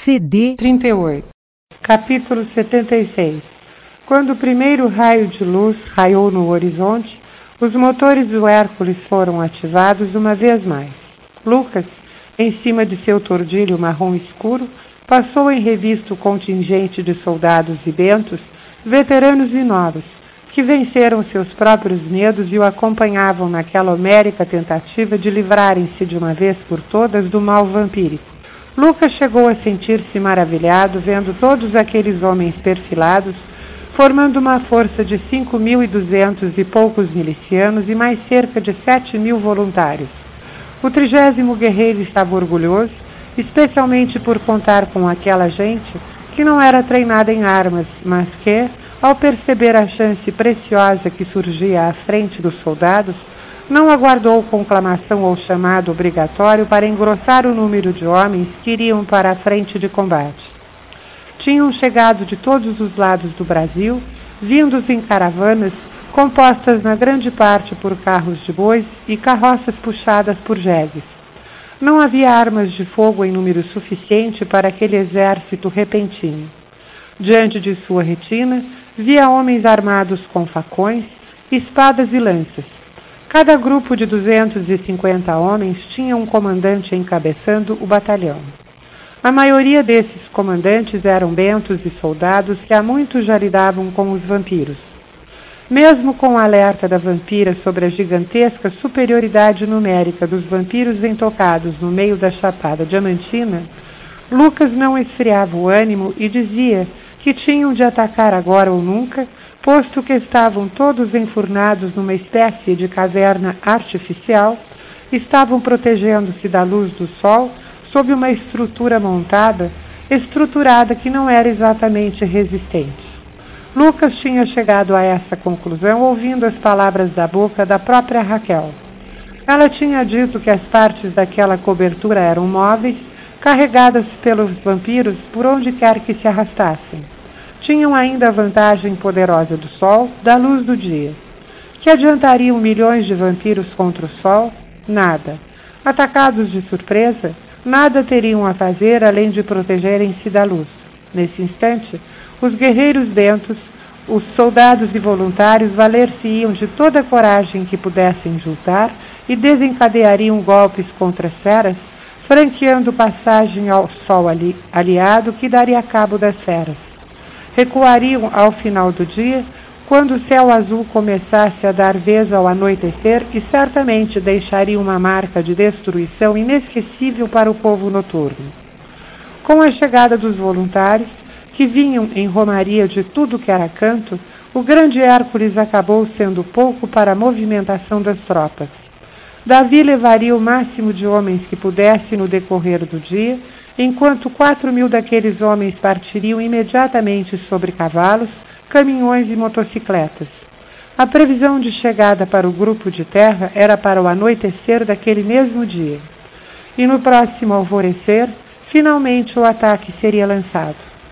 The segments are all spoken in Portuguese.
CD 38. Capítulo 76. Quando o primeiro raio de luz raiou no horizonte, os motores do Hércules foram ativados uma vez mais. Lucas, em cima de seu tordilho marrom escuro, passou em revista o contingente de soldados e bentos, veteranos e novos, que venceram seus próprios medos e o acompanhavam naquela homérica tentativa de livrarem-se de uma vez por todas do mal vampírico. Lucas chegou a sentir-se maravilhado vendo todos aqueles homens perfilados, formando uma força de 5.200 e poucos milicianos e mais cerca de 7.000 voluntários. O 30º guerreiro estava orgulhoso, especialmente por contar com aquela gente que não era treinada em armas, mas que, ao perceber a chance preciosa que surgia à frente dos soldados, não aguardou conclamação ou chamado obrigatório para engrossar o número de homens que iriam para a frente de combate. Tinham chegado de todos os lados do Brasil, vindos em caravanas, compostas na grande parte por carros de bois e carroças puxadas por jegues. Não havia armas de fogo em número suficiente para aquele exército repentino. Diante de sua retina, via homens armados com facões, espadas e lanças. Cada grupo de 250 homens tinha um comandante encabeçando o batalhão. A maioria desses comandantes eram bentos e soldados que há muito já lidavam com os vampiros. Mesmo com o alerta da vampira sobre a gigantesca superioridade numérica dos vampiros entocados no meio da Chapada Diamantina, Lucas não esfriava o ânimo e dizia que tinham de atacar agora ou nunca, posto que estavam todos enfurnados numa espécie de caverna artificial, estavam protegendo-se da luz do sol sob uma estruturada que não era exatamente resistente. Lucas tinha chegado a essa conclusão ouvindo as palavras da boca da própria Raquel. Ela tinha dito que as partes daquela cobertura eram móveis, carregadas pelos vampiros por onde quer que se arrastassem. Tinham ainda a vantagem poderosa do sol, da luz do dia. Que adiantariam milhões de vampiros contra o sol? Nada. Atacados de surpresa, nada teriam a fazer além de protegerem-se da luz. Nesse instante, os guerreiros bentos, os soldados e voluntários valer-se-iam de toda a coragem que pudessem juntar e desencadeariam golpes contra as feras, franqueando passagem ao sol aliado que daria cabo das feras. Recuariam ao final do dia, quando o céu azul começasse a dar vez ao anoitecer e certamente deixaria uma marca de destruição inesquecível para o povo noturno. Com a chegada dos voluntários, que vinham em romaria de tudo que era canto, o grande Hércules acabou sendo pouco para a movimentação das tropas. Davi levaria o máximo de homens que pudesse no decorrer do dia, enquanto 4.000 daqueles homens partiriam imediatamente sobre cavalos, caminhões e motocicletas. A previsão de chegada para o grupo de terra era para o anoitecer daquele mesmo dia. E no próximo alvorecer, finalmente o ataque seria lançado.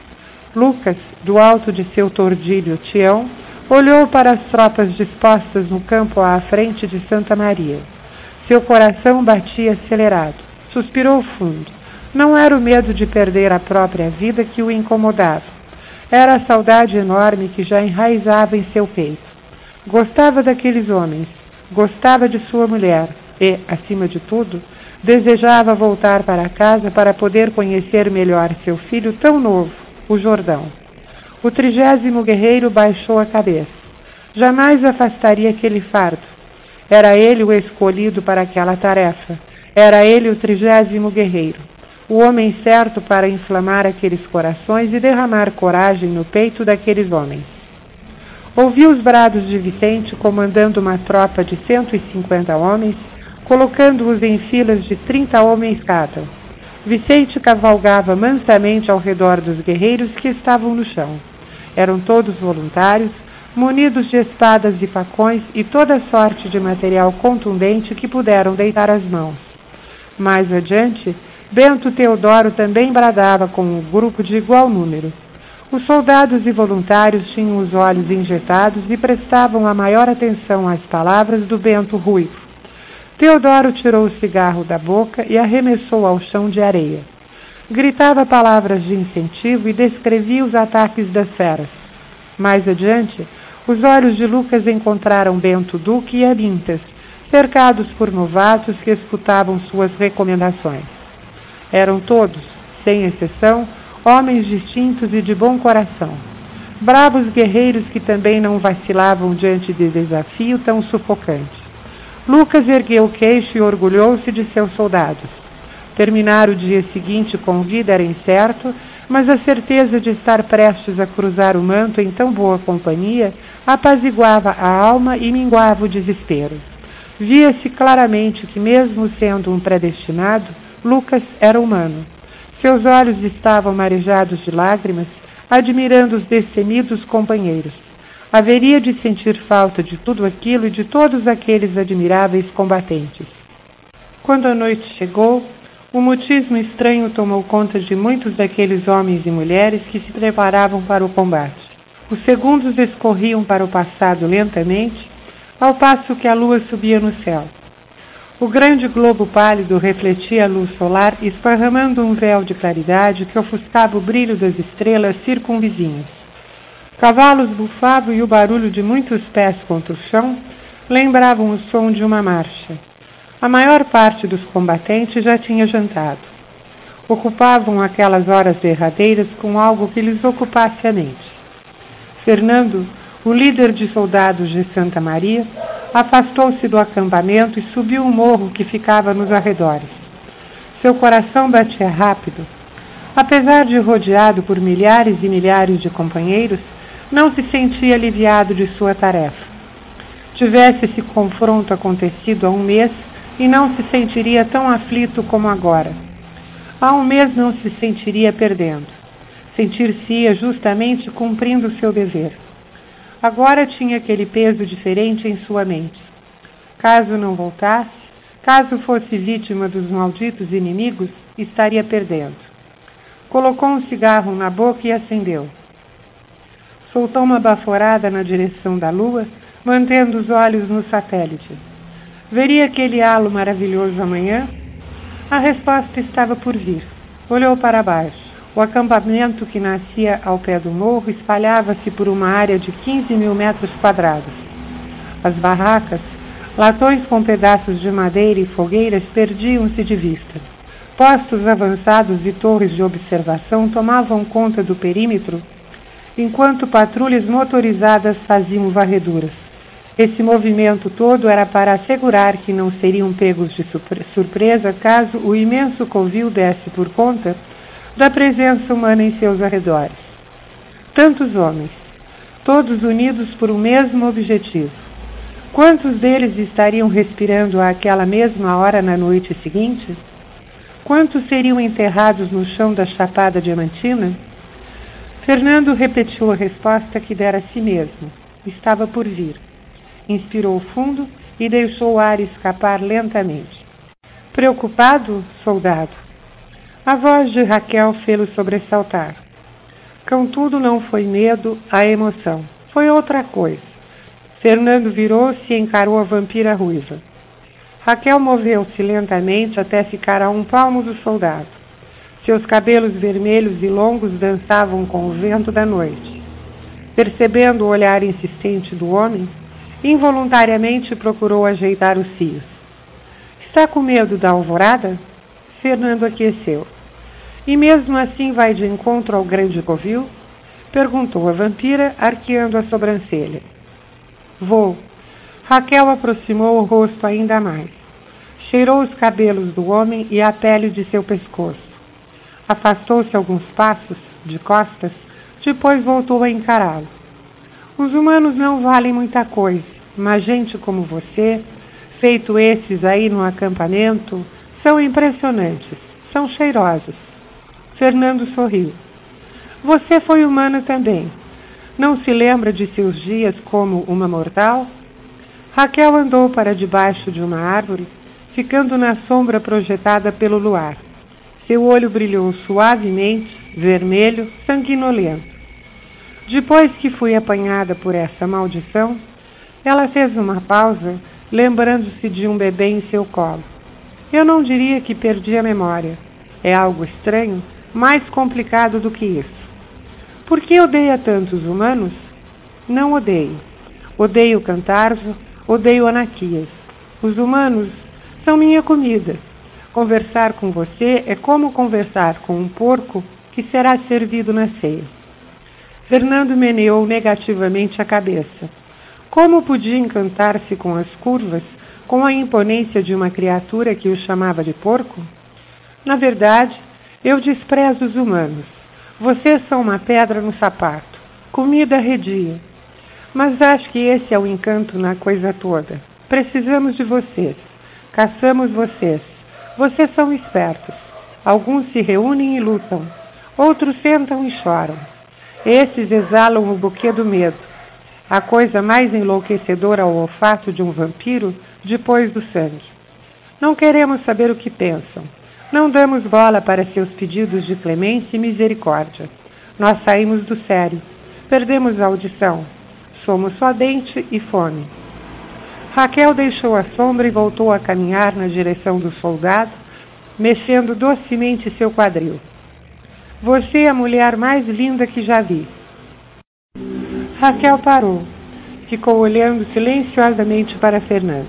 Lucas, do alto de seu tordilho Tião, olhou para as tropas dispostas no campo à frente de Santa Maria. Seu coração batia acelerado. Suspirou fundo. Não era o medo de perder a própria vida que o incomodava. Era a saudade enorme que já enraizava em seu peito. Gostava daqueles homens, gostava de sua mulher e, acima de tudo, desejava voltar para casa para poder conhecer melhor seu filho tão novo, o Jordão. O 30º guerreiro baixou a cabeça. Jamais afastaria aquele fardo. Era ele o escolhido para aquela tarefa. Era ele o 30º guerreiro. O homem certo para inflamar aqueles corações e derramar coragem no peito daqueles homens. Ouviu os brados de Vicente comandando uma tropa de 150 homens, colocando-os em filas de 30 homens cada. Vicente cavalgava mansamente ao redor dos guerreiros que estavam no chão. Eram todos voluntários, munidos de espadas e facões e toda sorte de material contundente que puderam deitar as mãos. Mais adiante, Bento Teodoro também bradava com um grupo de igual número. Os soldados e voluntários tinham os olhos injetados e prestavam a maior atenção às palavras do Bento Ruivo. Teodoro tirou o cigarro da boca e arremessou ao chão de areia. Gritava palavras de incentivo e descrevia os ataques das feras. Mais adiante, os olhos de Lucas encontraram Bento Duque e Amintas, cercados por novatos que escutavam suas recomendações. Eram todos, sem exceção, homens distintos e de bom coração, bravos guerreiros que também não vacilavam diante de desafio tão sufocante. Lucas ergueu o queixo e orgulhou-se de seus soldados. Terminar o dia seguinte com vida era incerto, mas a certeza de estar prestes a cruzar o manto em tão boa companhia apaziguava a alma e minguava o desespero. Via-se claramente que, mesmo sendo um predestinado, Lucas era humano. Seus olhos estavam marejados de lágrimas, admirando os destemidos companheiros. Haveria de sentir falta de tudo aquilo e de todos aqueles admiráveis combatentes. Quando a noite chegou, um mutismo estranho tomou conta de muitos daqueles homens e mulheres que se preparavam para o combate. Os segundos escorriam para o passado lentamente, ao passo que a lua subia no céu. O grande globo pálido refletia a luz solar, esparramando um véu de claridade que ofuscava o brilho das estrelas circunvizinhas. Cavalos bufavam e o barulho de muitos pés contra o chão lembravam o som de uma marcha. A maior parte dos combatentes já tinha jantado. Ocupavam aquelas horas derradeiras com algo que lhes ocupasse a mente. Fernando, o líder de soldados de Santa Maria, afastou-se do acampamento e subiu um morro que ficava nos arredores. Seu coração batia rápido. Apesar de rodeado por milhares e milhares de companheiros, não se sentia aliviado de sua tarefa. Tivesse esse confronto acontecido há um mês, e não se sentiria tão aflito como agora. Há um mês não se sentiria perdendo. Sentir-se-ia justamente cumprindo seu dever. Agora tinha aquele peso diferente em sua mente. Caso não voltasse, caso fosse vítima dos malditos inimigos, estaria perdendo. Colocou um cigarro na boca e acendeu. Soltou uma baforada na direção da lua, mantendo os olhos no satélite. Veria aquele halo maravilhoso amanhã? A resposta estava por vir. Olhou para baixo. O acampamento que nascia ao pé do morro espalhava-se por uma área de 15.000 metros quadrados. As barracas, latões com pedaços de madeira e fogueiras perdiam-se de vista. Postos avançados e torres de observação tomavam conta do perímetro, enquanto patrulhas motorizadas faziam varreduras. Esse movimento todo era para assegurar que não seriam pegos de surpresa caso o imenso covil desse por conta da presença humana em seus arredores. Tantos homens, todos unidos por um mesmo objetivo. Quantos deles estariam respirando àquela mesma hora na noite seguinte? Quantos seriam enterrados no chão da Chapada Diamantina? Fernando repetiu a resposta que dera a si mesmo. Estava por vir. Inspirou fundo e deixou o ar escapar lentamente. Preocupado, soldado? A voz de Raquel fê-lo sobressaltar. Contudo, não foi medo, a emoção. Foi outra coisa. Fernando virou-se e encarou a vampira ruiva. Raquel moveu-se lentamente até ficar a um palmo do soldado. Seus cabelos vermelhos e longos dançavam com o vento da noite. Percebendo o olhar insistente do homem, involuntariamente procurou ajeitar os fios. Está com medo da alvorada? Fernando aqueceu. E mesmo assim vai de encontro ao grande covil? Perguntou a vampira, arqueando a sobrancelha. Vou. Raquel aproximou o rosto ainda mais. Cheirou os cabelos do homem e a pele de seu pescoço. Afastou-se alguns passos, de costas, depois voltou a encará-lo. Os humanos não valem muita coisa, mas gente como você, feito esses aí no acampamento, são impressionantes, são cheirosos. Fernando sorriu. Você foi humano também. Não se lembra de seus dias como uma mortal? Raquel andou para debaixo de uma árvore, ficando na sombra projetada pelo luar. Seu olho brilhou suavemente, vermelho, sanguinolento. Depois que fui apanhada por essa maldição, ela fez uma pausa, lembrando-se de um bebê em seu colo. Eu não diria que perdi a memória. É algo estranho, mais complicado do que isso. Por que odeia tantos humanos? Não odeio. Odeio Cantarzo, odeio Anaquias. Os humanos são minha comida. Conversar com você é como conversar com um porco que será servido na ceia. Fernando meneou negativamente a cabeça. Como podia encantar-se com as curvas, com a imponência de uma criatura que o chamava de porco? Na verdade, eu desprezo os humanos. Vocês são uma pedra no sapato, comida arredia. Mas acho que esse é o encanto na coisa toda. Precisamos de vocês. Caçamos vocês. Vocês são espertos. Alguns se reúnem e lutam. Outros sentam e choram. Esses exalam o buquê do medo. A coisa mais enlouquecedora ao olfato de um vampiro depois do sangue. Não queremos saber o que pensam. Não damos bola para seus pedidos de clemência e misericórdia. Nós saímos do sério. Perdemos a audição. Somos só dente e fome. Raquel deixou a sombra e voltou a caminhar na direção do soldado, mexendo docemente seu quadril. Você é a mulher mais linda que já vi. Raquel parou. Ficou olhando silenciosamente para Fernando.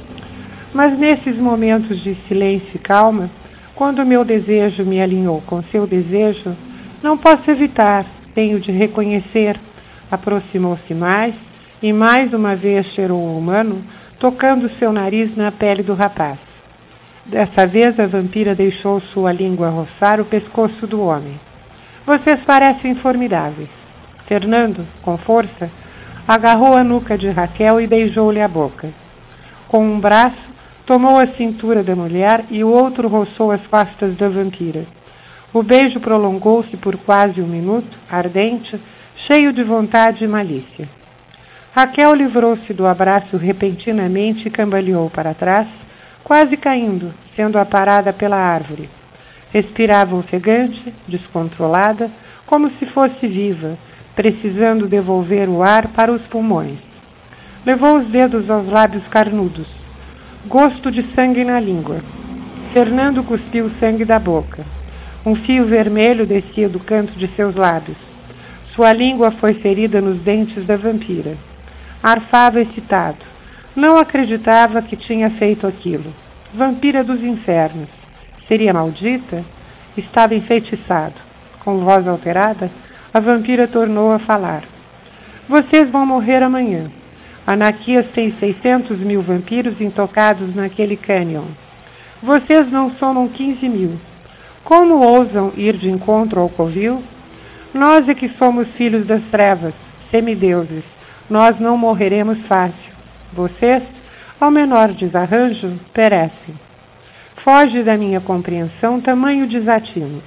Mas nesses momentos de silêncio e calma, quando meu desejo me alinhou com seu desejo, não posso evitar, tenho de reconhecer. Aproximou-se mais e mais uma vez cheirou o humano, tocando seu nariz na pele do rapaz. Dessa vez a vampira deixou sua língua roçar o pescoço do homem. Vocês parecem formidáveis. Fernando, com força, agarrou a nuca de Raquel e beijou-lhe a boca. Com um braço, tomou a cintura da mulher e o outro roçou as costas da vampira. O beijo prolongou-se por quase 1 minuto, ardente, cheio de vontade e malícia. Raquel livrou-se do abraço repentinamente e cambaleou para trás, quase caindo, sendo aparada pela árvore. Respirava ofegante, descontrolada, como se fosse viva, precisando devolver o ar para os pulmões. Levou os dedos aos lábios carnudos. Gosto de sangue na língua. Fernando cuspiu o sangue da boca. Um fio vermelho descia do canto de seus lábios. Sua língua foi ferida nos dentes da vampira. Arfava excitado. Não acreditava que tinha feito aquilo. Vampira dos infernos. Seria maldita? Estava enfeitiçado. Com voz alterada, a vampira tornou a falar. Vocês vão morrer amanhã. Anaquias tem 600.000 vampiros intocados naquele cânion. Vocês não somam 15.000. Como ousam ir de encontro ao covil? Nós é que somos filhos das trevas, semideuses. Nós não morreremos fácil. Vocês, ao menor desarranjo, perecem. Foge da minha compreensão tamanho desatino.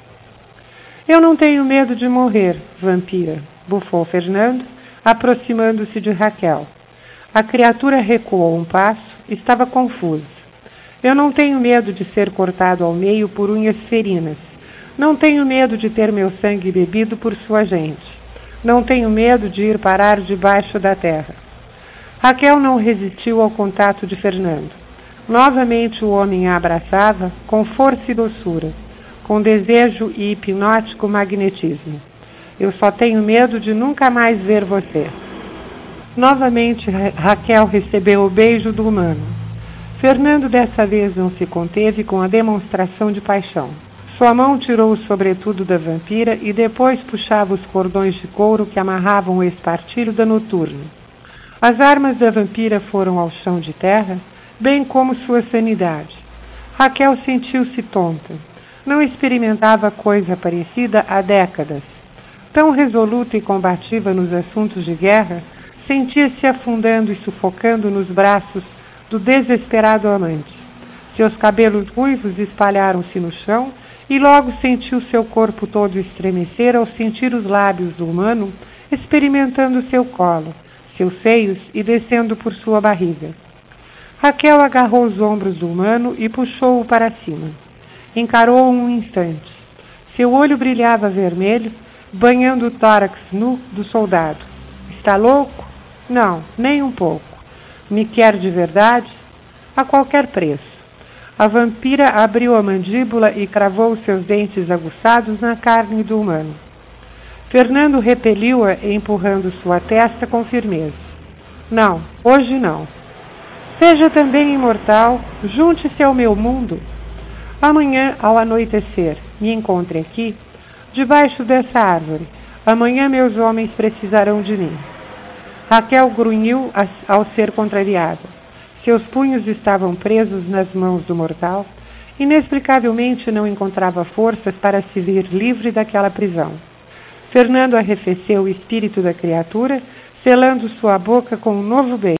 Eu não tenho medo de morrer, vampira, bufou Fernando, aproximando-se de Raquel. A criatura recuou um passo, estava confusa. Eu não tenho medo de ser cortado ao meio por unhas ferinas. Não tenho medo de ter meu sangue bebido por sua gente. Não tenho medo de ir parar debaixo da terra. Raquel não resistiu ao contato de Fernando. Novamente o homem a abraçava com força e doçura, com desejo e hipnótico magnetismo. Eu só tenho medo de nunca mais ver você. Novamente Raquel recebeu o beijo do humano. Fernando dessa vez não se conteve com a demonstração de paixão. Sua mão tirou o sobretudo da vampira e depois puxava os cordões de couro que amarravam o espartilho da noturna. As armas da vampira foram ao chão de terra, bem como sua sanidade. Raquel sentiu-se tonta. Não experimentava coisa parecida há décadas. Tão resoluta e combativa nos assuntos de guerra, sentia-se afundando e sufocando nos braços do desesperado amante. Seus cabelos ruivos espalharam-se no chão e logo sentiu seu corpo todo estremecer ao sentir os lábios do humano experimentando seu colo, seus seios e descendo por sua barriga. Raquel agarrou os ombros do humano e puxou-o para cima. Encarou-o um instante. Seu olho brilhava vermelho, banhando o tórax nu do soldado. Está louco? Não, nem um pouco. Me quer de verdade? A qualquer preço. A vampira abriu a mandíbula e cravou seus dentes aguçados na carne do humano. Fernando repeliu-a, empurrando sua testa com firmeza. Não, hoje não. Seja também imortal, junte-se ao meu mundo. Amanhã, ao anoitecer, me encontre aqui, debaixo dessa árvore. Amanhã meus homens precisarão de mim. Raquel grunhiu ao ser contrariada. Seus punhos estavam presos nas mãos do mortal. Inexplicavelmente não encontrava forças para se ver livre daquela prisão. Fernando arrefeceu o espírito da criatura, selando sua boca com um novo beijo.